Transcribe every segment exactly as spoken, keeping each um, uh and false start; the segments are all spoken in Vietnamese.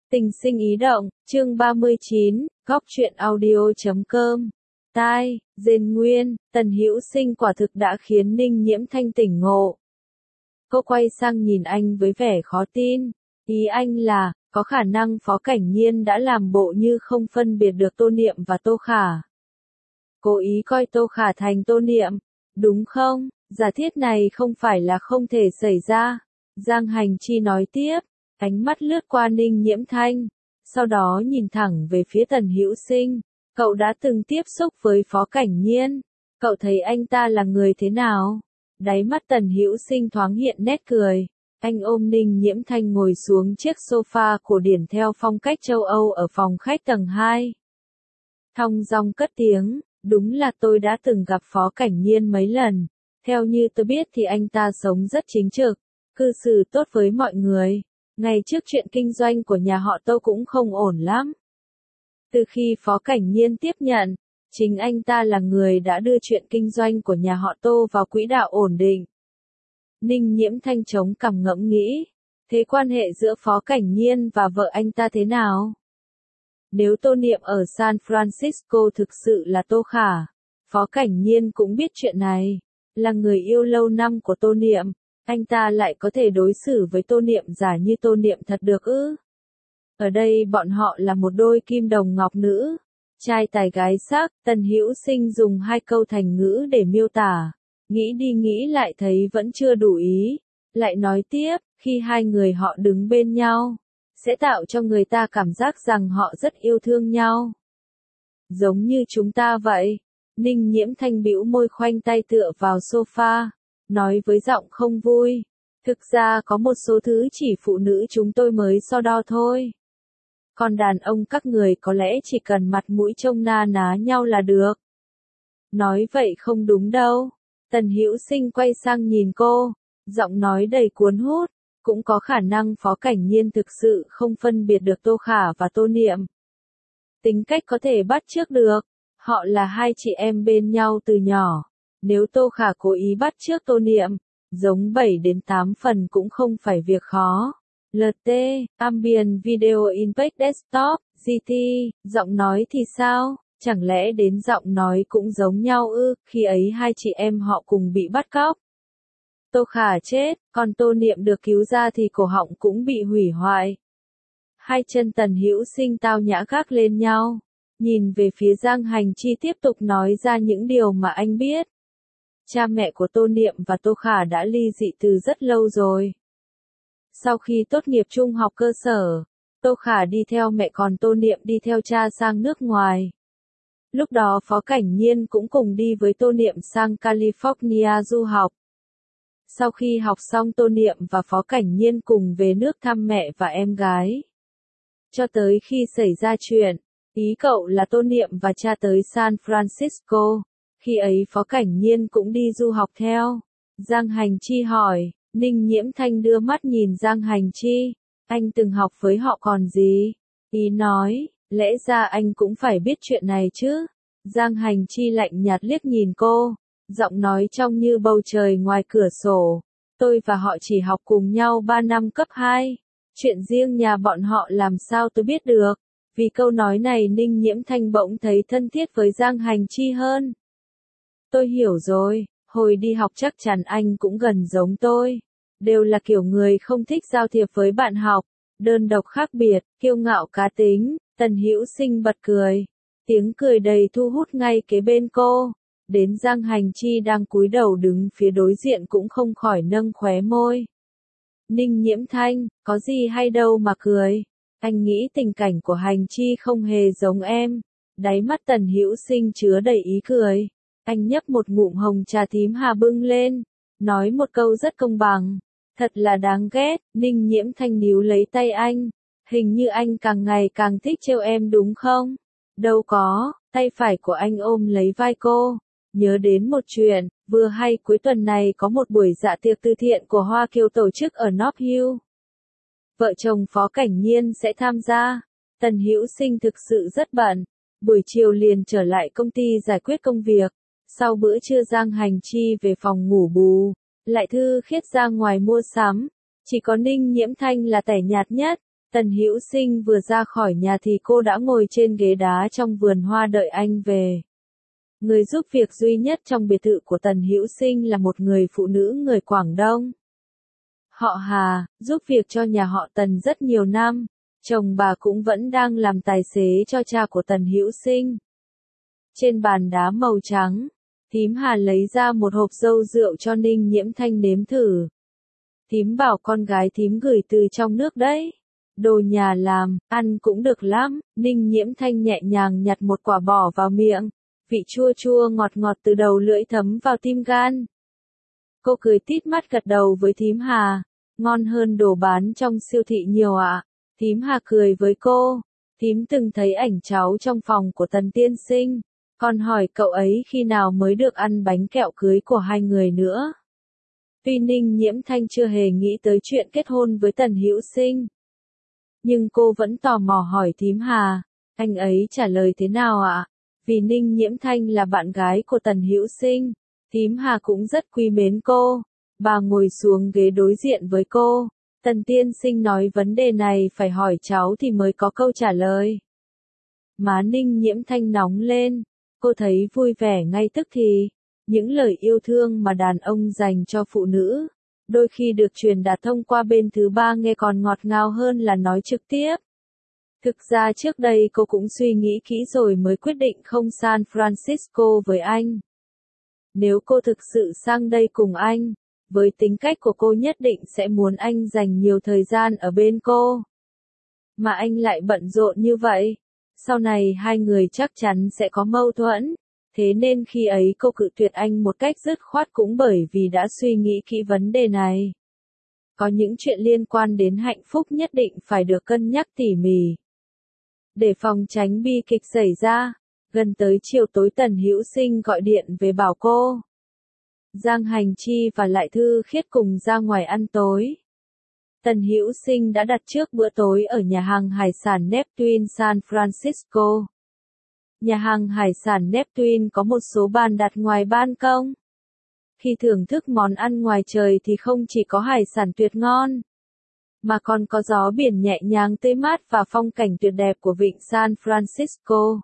Tình sinh ý động, chương ba mươi chín, góc truyện audio chấm com. Tai, Diên Nguyên, Tần Hữu Sinh quả thực đã khiến Ninh Nhiễm Thanh tỉnh ngộ. Cô quay sang nhìn anh với vẻ khó tin. Ý anh là, có khả năng Phó Cảnh Nhiên đã làm bộ như không phân biệt được Tô Niệm và Tô Khả. Cố ý coi Tô Khả thành Tô Niệm, đúng không? Giả thiết này không phải là không thể xảy ra. Giang Hành Chi nói tiếp, ánh mắt lướt qua Ninh Nhiễm Thanh, sau đó nhìn thẳng về phía Tần Hữu Sinh. Cậu đã từng tiếp xúc với Phó Cảnh Nhiên, cậu thấy anh ta là người thế nào? Đáy mắt Tần Hữu Sinh thoáng hiện nét cười. Anh ôm Ninh Nhiễm Thanh ngồi xuống chiếc sofa cổ điển theo phong cách châu Âu ở phòng khách tầng hai. Thong dong cất tiếng, đúng là tôi đã từng gặp Phó Cảnh Nhiên mấy lần. Theo như tôi biết thì anh ta sống rất chính trực, cư xử tốt với mọi người. Ngày trước chuyện kinh doanh của nhà họ Tô cũng không ổn lắm. Từ khi Phó Cảnh Nhiên tiếp nhận, chính anh ta là người đã đưa chuyện kinh doanh của nhà họ Tô vào quỹ đạo ổn định. Ninh Nhiễm Thanh chống cằm ngẫm nghĩ, thế quan hệ giữa Phó Cảnh Nhiên và vợ anh ta thế nào? Nếu Tô Niệm ở San Francisco thực sự là Tô Khả, Phó Cảnh Nhiên cũng biết chuyện này, là người yêu lâu năm của Tô Niệm, anh ta lại có thể đối xử với Tô Niệm giả như Tô Niệm thật được ư? Ở đây bọn họ là một đôi kim đồng ngọc nữ, trai tài gái sắc. Tần Hữu Sinh dùng hai câu thành ngữ để miêu tả, nghĩ đi nghĩ lại thấy vẫn chưa đủ ý, lại nói tiếp, khi hai người họ đứng bên nhau, sẽ tạo cho người ta cảm giác rằng họ rất yêu thương nhau. Giống như chúng ta vậy. Ninh Nhiễm Thanh bĩu môi khoanh tay tựa vào sofa, nói với giọng không vui, thực ra có một số thứ chỉ phụ nữ chúng tôi mới so đo thôi. Còn đàn ông các người có lẽ chỉ cần mặt mũi trông na ná nhau là được. Nói vậy không đúng đâu. Tần Hữu Sinh quay sang nhìn cô, giọng nói đầy cuốn hút, cũng có khả năng Phó Cảnh Nhiên thực sự không phân biệt được Tô Khả và Tô Niệm. Tính cách có thể bắt chước được, họ là hai chị em bên nhau từ nhỏ. Nếu Tô Khả cố ý bắt chước Tô Niệm, giống bảy đến tám phần cũng không phải việc khó. lờ tê, Ambient Video Impact Desktop, giê tê, giọng nói thì sao? Chẳng lẽ đến giọng nói cũng giống nhau ư? Khi ấy hai chị em họ cùng bị bắt cóc. Tô Khả chết, còn Tô Niệm được cứu ra thì cổ họng cũng bị hủy hoại. Hai chân Tần Hữu Sinh tao nhã gác lên nhau, nhìn về phía Giang Hành Chi tiếp tục nói ra những điều mà anh biết. Cha mẹ của Tô Niệm và Tô Khả đã ly dị từ rất lâu rồi. Sau khi tốt nghiệp trung học cơ sở, Tô Khả đi theo mẹ còn Tô Niệm đi theo cha sang nước ngoài. Lúc đó Phó Cảnh Nhiên cũng cùng đi với Tô Niệm sang California du học. Sau khi học xong Tô Niệm và Phó Cảnh Nhiên cùng về nước thăm mẹ và em gái. Cho tới khi xảy ra chuyện, ý cậu là Tô Niệm và cha tới San Francisco. Khi ấy Phó Cảnh Nhiên cũng đi du học theo. Giang Hành Chi hỏi. Ninh Nhiễm Thanh đưa mắt nhìn Giang Hành Chi. Anh từng học với họ còn gì? Ý nói, lẽ ra anh cũng phải biết chuyện này chứ. Giang Hành Chi lạnh nhạt liếc nhìn cô, giọng nói trong như bầu trời ngoài cửa sổ. Tôi và họ chỉ học cùng nhau ba năm cấp hai. Chuyện riêng nhà bọn họ làm sao tôi biết được? Vì câu nói này Ninh Nhiễm Thanh bỗng thấy thân thiết với Giang Hành Chi hơn. Tôi hiểu rồi, hồi đi học chắc chắn anh cũng gần giống tôi. Đều là kiểu người không thích giao thiệp với bạn học, đơn độc khác biệt, kiêu ngạo cá tính. Tần Hữu Sinh bật cười. Tiếng cười đầy thu hút ngay kế bên cô. Đến Giang Hành Chi đang cúi đầu đứng phía đối diện cũng không khỏi nâng khóe môi. Ninh Nhiễm Thanh, có gì hay đâu mà cười. Anh nghĩ tình cảnh của Hành Chi không hề giống em. Đáy mắt Tần Hữu Sinh chứa đầy ý cười. Anh nhấp một ngụm hồng trà tím hà bưng lên, nói một câu rất công bằng. Thật là đáng ghét. Ninh Nhiễm Thanh níu lấy tay anh. Hình như anh càng ngày càng thích trêu em đúng không? Đâu có. Tay phải của anh ôm lấy vai cô. Nhớ đến một chuyện, vừa hay cuối tuần này có một buổi dạ tiệc từ thiện của Hoa Kiều tổ chức ở North Hill. Vợ chồng Phó Cảnh Nhiên sẽ tham gia. Tần Hữu Sinh thực sự rất bận. Buổi chiều liền trở lại công ty giải quyết công việc. Sau bữa trưa Giang Hành Chi về phòng ngủ bù. Lại thư khiết ra ngoài mua sắm. Chỉ có Ninh Nhiễm Thanh là tẻ nhạt nhất. Tần Hữu Sinh vừa ra khỏi nhà thì cô đã ngồi trên ghế đá trong vườn hoa đợi anh về. Người giúp việc duy nhất trong biệt thự của Tần Hữu Sinh là một người phụ nữ người Quảng Đông. Họ Hà, giúp việc cho nhà họ Tần rất nhiều năm, chồng bà cũng vẫn đang làm tài xế cho cha của Tần Hữu Sinh. Trên bàn đá màu trắng, thím Hà lấy ra một hộp dâu rượu cho Ninh Nhiễm Thanh nếm thử. Thím bảo con gái thím gửi từ trong nước đấy. Đồ nhà làm, ăn cũng được lắm. Ninh Nhiễm Thanh nhẹ nhàng nhặt một quả bỏ vào miệng. Vị chua chua ngọt ngọt từ đầu lưỡi thấm vào tim gan. Cô cười tít mắt gật đầu với thím Hà. Ngon hơn đồ bán trong siêu thị nhiều ạ. À. Thím Hà cười với cô. Thím từng thấy ảnh cháu trong phòng của Tần tiên sinh. Còn hỏi cậu ấy khi nào mới được ăn bánh kẹo cưới của hai người nữa. Tuy Ninh Nhiễm Thanh chưa hề nghĩ tới chuyện kết hôn với Tần Hữu Sinh, nhưng cô vẫn tò mò hỏi thím Hà, anh ấy trả lời thế nào ạ? Vì Ninh Nhiễm Thanh là bạn gái của Tần Hữu Sinh, thím Hà cũng rất quý mến cô. Bà ngồi xuống ghế đối diện với cô. Tần tiên sinh nói vấn đề này phải hỏi cháu thì mới có câu trả lời. Má Ninh Nhiễm Thanh nóng lên, cô thấy vui vẻ ngay tức thì. Những lời yêu thương mà đàn ông dành cho phụ nữ, đôi khi được truyền đạt thông qua bên thứ ba nghe còn ngọt ngào hơn là nói trực tiếp. Thực ra trước đây cô cũng suy nghĩ kỹ rồi mới quyết định không San Francisco với anh. Nếu cô thực sự sang đây cùng anh, với tính cách của cô nhất định sẽ muốn anh dành nhiều thời gian ở bên cô. Mà anh lại bận rộn như vậy, sau này hai người chắc chắn sẽ có mâu thuẫn. Thế nên khi ấy cô cự tuyệt anh một cách dứt khoát cũng bởi vì đã suy nghĩ kỹ vấn đề này. Có những chuyện liên quan đến hạnh phúc nhất định phải được cân nhắc tỉ mỉ. Để phòng tránh bi kịch xảy ra, gần tới chiều tối Tần Hữu Sinh gọi điện về bảo cô. Giang Hành Chi và Lại Thư Khiết cùng ra ngoài ăn tối. Tần Hữu Sinh đã đặt trước bữa tối ở nhà hàng hải sản Neptune San Francisco. Nhà hàng hải sản Neptune có một số bàn đặt ngoài ban công. Khi thưởng thức món ăn ngoài trời thì không chỉ có hải sản tuyệt ngon, mà còn có gió biển nhẹ nhàng tươi mát và phong cảnh tuyệt đẹp của vịnh San Francisco.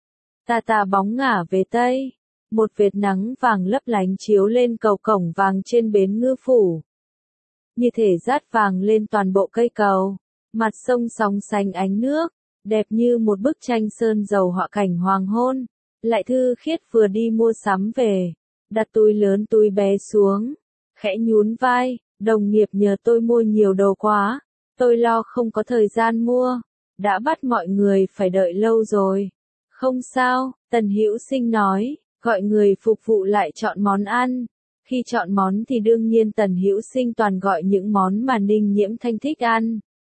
Tà tà bóng ngả về Tây, một vệt nắng vàng lấp lánh chiếu lên cầu cổng vàng trên bến ngư phủ. Như thể dát vàng lên toàn bộ cây cầu, mặt sông sóng sánh ánh nước. Đẹp như một bức tranh sơn dầu họa cảnh hoàng hôn. Lại Thư Khiết vừa đi mua sắm về, đặt túi lớn túi bé xuống, khẽ nhún vai, đồng nghiệp nhờ tôi mua nhiều đồ quá, tôi lo không có thời gian mua, đã bắt mọi người phải đợi lâu rồi. Không sao, Tần Hữu Sinh nói, gọi người phục vụ lại chọn món ăn. Khi chọn món thì đương nhiên Tần Hữu Sinh toàn gọi những món mà Ninh Nhiễm Thanh thích ăn.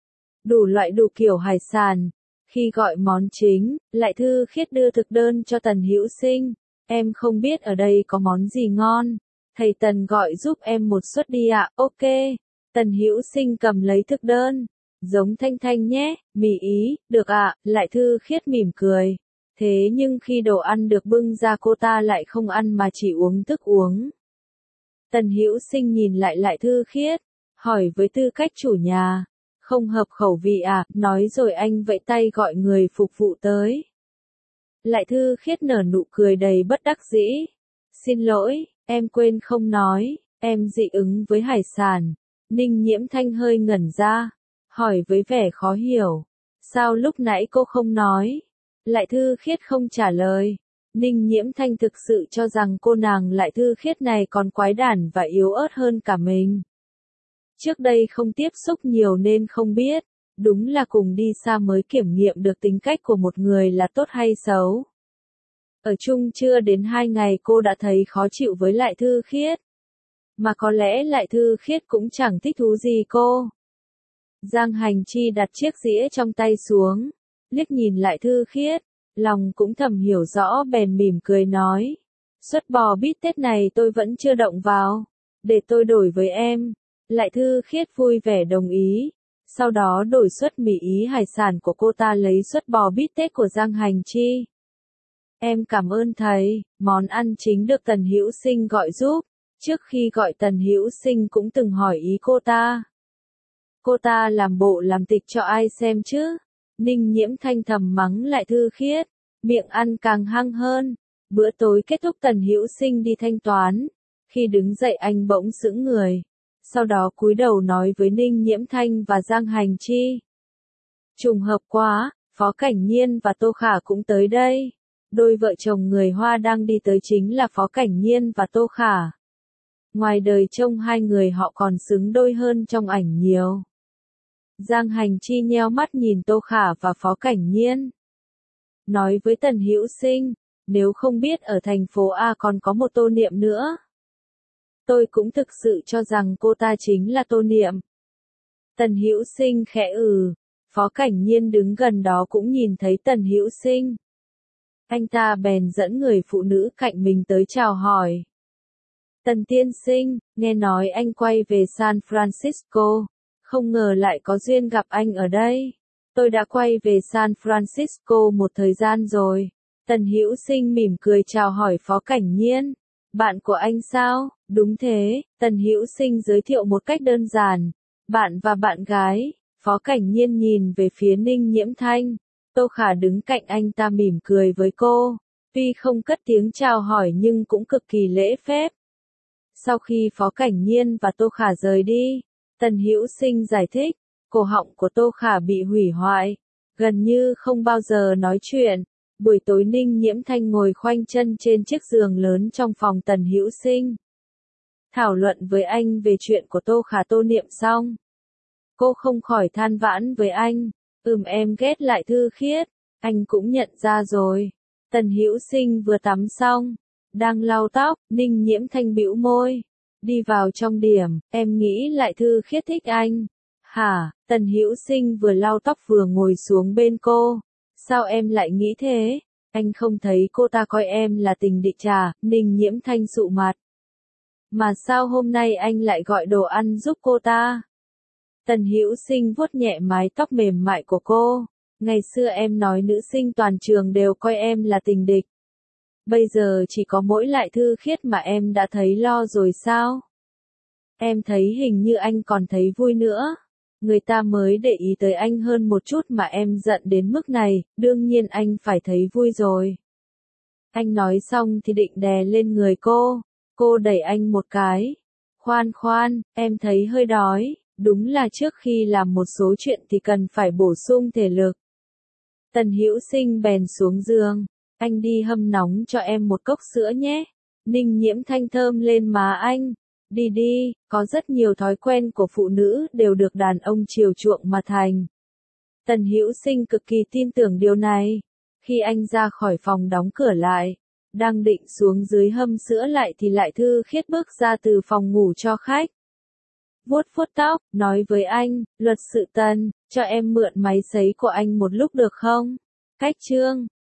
Đủ loại đủ kiểu hải sản. Khi gọi món chính, Lại Thư Khiết đưa thực đơn cho Tần Hữu Sinh. Em không biết ở đây có món gì ngon. Thầy Tần gọi giúp em một suất đi ạ. Ok. Tần Hữu Sinh cầm lấy thực đơn. Giống Thanh Thanh nhé, mì Ý, được ạ. Lại Thư Khiết mỉm cười. Thế nhưng khi đồ ăn được bưng ra cô ta lại không ăn mà chỉ uống thức uống. Tần Hữu Sinh nhìn lại Lại Thư Khiết, hỏi với tư cách chủ nhà. Không hợp khẩu vị à, nói rồi anh vẫy tay gọi người phục vụ tới. Lại Thư Khiết nở nụ cười đầy bất đắc dĩ. Xin lỗi, em quên không nói, em dị ứng với hải sản. Ninh Nhiễm Thanh hơi ngẩn ra, hỏi với vẻ khó hiểu. Sao lúc nãy cô không nói? Lại Thư Khiết không trả lời. Ninh Nhiễm Thanh thực sự cho rằng cô nàng Lại Thư Khiết này còn quái đản và yếu ớt hơn cả mình. Trước đây không tiếp xúc nhiều nên không biết, đúng là cùng đi xa mới kiểm nghiệm được tính cách của một người là tốt hay xấu. Ở chung chưa đến hai ngày cô đã thấy khó chịu với Lại Thư Khiết. Mà có lẽ Lại Thư Khiết cũng chẳng thích thú gì cô. Giang Hành Chi đặt chiếc dĩa trong tay xuống, liếc nhìn Lại Thư Khiết, lòng cũng thầm hiểu rõ bèn mỉm cười nói. Suất bò bít tết này tôi vẫn chưa động vào, để tôi đổi với em. Lại Thư Khiết vui vẻ đồng ý, sau đó đổi suất mì Ý hải sản của cô ta lấy suất bò bít tết của Giang Hành Chi. Em cảm ơn thầy, món ăn chính được Tần Hữu Sinh gọi giúp, trước khi gọi Tần Hữu Sinh cũng từng hỏi ý cô ta. Cô ta làm bộ làm tịch cho ai xem chứ? Ninh Nhiễm Thanh thầm mắng lại Thư Khiết, miệng ăn càng hăng hơn. Bữa tối kết thúc Tần Hữu Sinh đi thanh toán. Khi đứng dậy anh bỗng sững người. Sau đó cúi đầu nói với Ninh Nhiễm Thanh và Giang Hành Chi. Trùng hợp quá, Phó Cảnh Nhiên và Tô Khả cũng tới đây. Đôi vợ chồng người Hoa đang đi tới chính là Phó Cảnh Nhiên và Tô Khả. Ngoài đời trông hai người họ còn xứng đôi hơn trong ảnh nhiều. Giang Hành Chi nheo mắt nhìn Tô Khả và Phó Cảnh Nhiên. Nói với Tần Hữu Sinh, nếu không biết ở thành phố A còn có một Tô Niệm nữa. Tôi cũng thực sự cho rằng cô ta chính là Tô Niệm. Tần Hữu Sinh khẽ ừ, Phó Cảnh Nhiên đứng gần đó cũng nhìn thấy Tần Hữu Sinh. Anh ta bèn dẫn người phụ nữ cạnh mình tới chào hỏi. Tần tiên sinh, nghe nói anh quay về San Francisco, không ngờ lại có duyên gặp anh ở đây. Tôi đã quay về San Francisco một thời gian rồi. Tần Hữu Sinh mỉm cười chào hỏi Phó Cảnh Nhiên. Bạn của anh sao? Đúng thế, Tần Hữu Sinh giới thiệu một cách đơn giản. Bạn và bạn gái. Phó Cảnh Nhiên nhìn về phía Ninh Nhiễm Thanh. Tô Khả đứng cạnh anh ta mỉm cười với cô. Tuy không cất tiếng chào hỏi nhưng cũng cực kỳ lễ phép. Sau khi Phó Cảnh Nhiên và Tô Khả rời đi, Tần Hữu Sinh giải thích, cổ họng của Tô Khả bị hủy hoại, gần như không bao giờ nói chuyện. Buổi tối Ninh Nhiễm Thanh ngồi khoanh chân trên chiếc giường lớn trong phòng Tần Hữu Sinh. Thảo luận với anh về chuyện của Tô Khả Tô Niệm xong. Cô không khỏi than vãn với anh, ừm em ghét lại Thư Khiết, anh cũng nhận ra rồi. Tần Hữu Sinh vừa tắm xong, đang lau tóc, Ninh Nhiễm Thanh bĩu môi. Đi vào trong điểm, em nghĩ lại Thư Khiết thích anh. Hả, Tần Hữu Sinh vừa lau tóc vừa ngồi xuống bên cô. Sao em lại nghĩ thế? Anh không thấy cô ta coi em là tình địch chả? Ninh Nhiễm Thanh sụ mặt. Mà sao hôm nay anh lại gọi đồ ăn giúp cô ta? Tần Hữu Sinh vuốt nhẹ mái tóc mềm mại của cô. Ngày xưa em nói nữ sinh toàn trường đều coi em là tình địch. Bây giờ chỉ có mỗi lại Thư Khiết mà em đã thấy lo rồi sao? Em thấy hình như anh còn thấy vui nữa. Người ta mới để ý tới anh hơn một chút mà em giận đến mức này, đương nhiên anh phải thấy vui rồi. Anh nói xong thì định đè lên người cô. Cô đẩy anh một cái. Khoan khoan, em thấy hơi đói. Đúng là trước khi làm một số chuyện thì cần phải bổ sung thể lực. Tần Hữu Sinh bèn xuống giường. Anh đi hâm nóng cho em một cốc sữa nhé. Ninh Nhiễm Thanh thơm lên má anh. Đi đi, có rất nhiều thói quen của phụ nữ đều được đàn ông chiều chuộng mà thành. Tần Hữu Sinh cực kỳ tin tưởng điều này. Khi anh ra khỏi phòng đóng cửa lại, đang định xuống dưới hâm sữa lại thì lại Thư Khiết bước ra từ phòng ngủ cho khách. Vuốt vuốt tóc, nói với anh, luật sự Tần, cho em mượn máy sấy của anh một lúc được không? Cách chương